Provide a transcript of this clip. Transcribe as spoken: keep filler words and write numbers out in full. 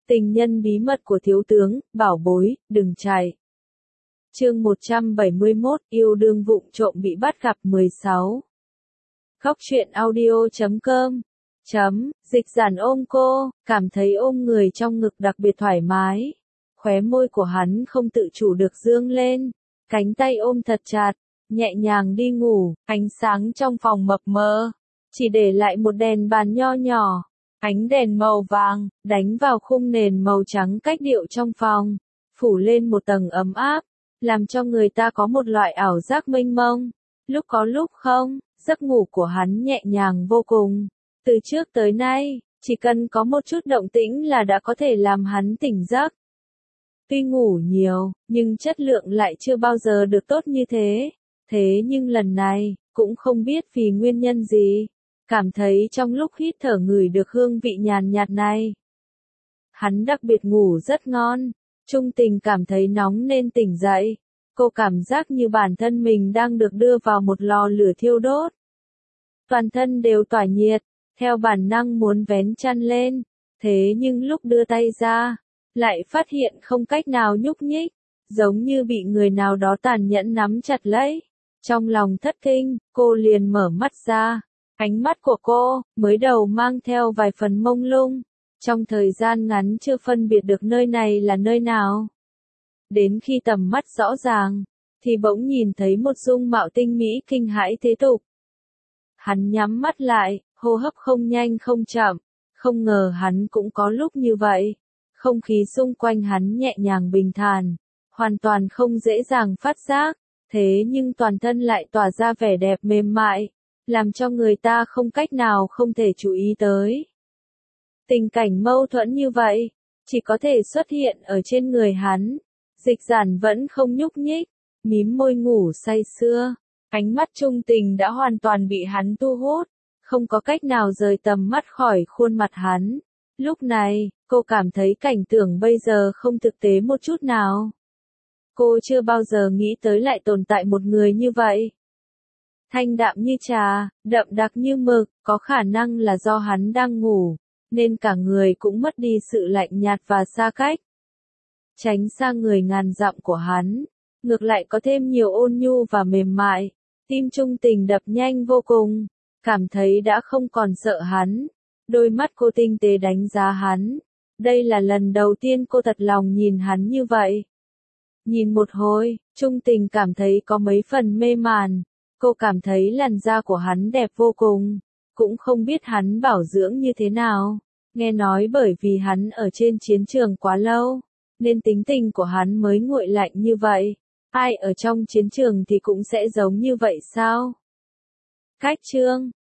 Tình nhân bí mật của thiếu tướng, bảo bối, đừng chạy. Chương một trăm bảy mươi mốt, yêu đương vụng trộm bị bắt gặp mười sáu. Góc truyện audio chấm com chấm, dịch giản ôm cô, cảm thấy ôm người trong ngực đặc biệt thoải mái. Khóe môi của hắn không tự chủ được dương lên, cánh tay ôm thật chặt, nhẹ nhàng đi ngủ, ánh sáng trong phòng mập mờ, chỉ để lại một đèn bàn nho nhỏ. Ánh đèn màu vàng, đánh vào khung nền màu trắng cách điệu trong phòng, phủ lên một tầng ấm áp, làm cho người ta có một loại ảo giác mênh mông. Lúc có lúc không, giấc ngủ của hắn nhẹ nhàng vô cùng. Từ trước tới nay, chỉ cần có một chút động tĩnh là đã có thể làm hắn tỉnh giấc. Tuy ngủ nhiều, nhưng chất lượng lại chưa bao giờ được tốt như thế. Thế nhưng lần này, cũng không biết vì nguyên nhân gì. Cảm thấy trong lúc hít thở ngửi được hương vị nhàn nhạt này. Hắn đặc biệt ngủ rất ngon, Trung Tình cảm thấy nóng nên tỉnh dậy. Cô cảm giác như bản thân mình đang được đưa vào một lò lửa thiêu đốt. Toàn thân đều tỏa nhiệt, theo bản năng muốn vén chăn lên. Thế nhưng lúc đưa tay ra, lại phát hiện không cách nào nhúc nhích, giống như bị người nào đó tàn nhẫn nắm chặt lấy. Trong lòng thất kinh, cô liền mở mắt ra. Ánh mắt của cô, mới đầu mang theo vài phần mông lung, trong thời gian ngắn chưa phân biệt được nơi này là nơi nào. Đến khi tầm mắt rõ ràng, thì bỗng nhìn thấy một dung mạo tinh mỹ kinh hãi thế tục. Hắn nhắm mắt lại, hô hấp không nhanh không chậm, không ngờ hắn cũng có lúc như vậy. Không khí xung quanh hắn nhẹ nhàng bình thản, hoàn toàn không dễ dàng phát giác, thế nhưng toàn thân lại tỏa ra vẻ đẹp mềm mại, làm cho người ta không cách nào không thể chú ý tới. Tình cảnh mâu thuẫn như vậy, chỉ có thể xuất hiện ở trên người hắn. Dịch giản vẫn không nhúc nhích, mím môi ngủ say sưa. Ánh mắt Trung Tình đã hoàn toàn bị hắn thu hút, không có cách nào rời tầm mắt khỏi khuôn mặt hắn. Lúc này, cô cảm thấy cảnh tượng bây giờ không thực tế một chút nào. Cô chưa bao giờ nghĩ tới lại tồn tại một người như vậy. Thanh đạm như trà, đậm đặc như mực, có khả năng là do hắn đang ngủ, nên cả người cũng mất đi sự lạnh nhạt và xa cách. Tránh xa người ngàn dặm của hắn, ngược lại có thêm nhiều ôn nhu và mềm mại, tim Trung Tình đập nhanh vô cùng, cảm thấy đã không còn sợ hắn. Đôi mắt cô tinh tế đánh giá hắn, đây là lần đầu tiên cô thật lòng nhìn hắn như vậy. Nhìn một hồi, Trung Tình cảm thấy có mấy phần mê màn. Cô cảm thấy làn da của hắn đẹp vô cùng, cũng không biết hắn bảo dưỡng như thế nào. Nghe nói bởi vì hắn ở trên chiến trường quá lâu, nên tính tình của hắn mới nguội lạnh như vậy. Ai ở trong chiến trường thì cũng sẽ giống như vậy sao? Cách chương